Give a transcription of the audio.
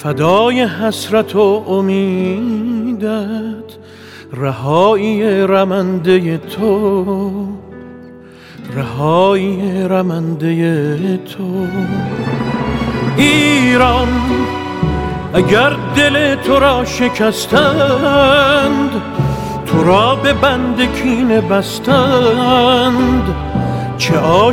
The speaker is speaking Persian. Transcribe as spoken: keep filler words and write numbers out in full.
فدای حسرت و امیدت، رهایی رمنده تو، رهایی رمنده تو. ایران اگر دل تو را شکستند، تو را به بند کینه بستند، چه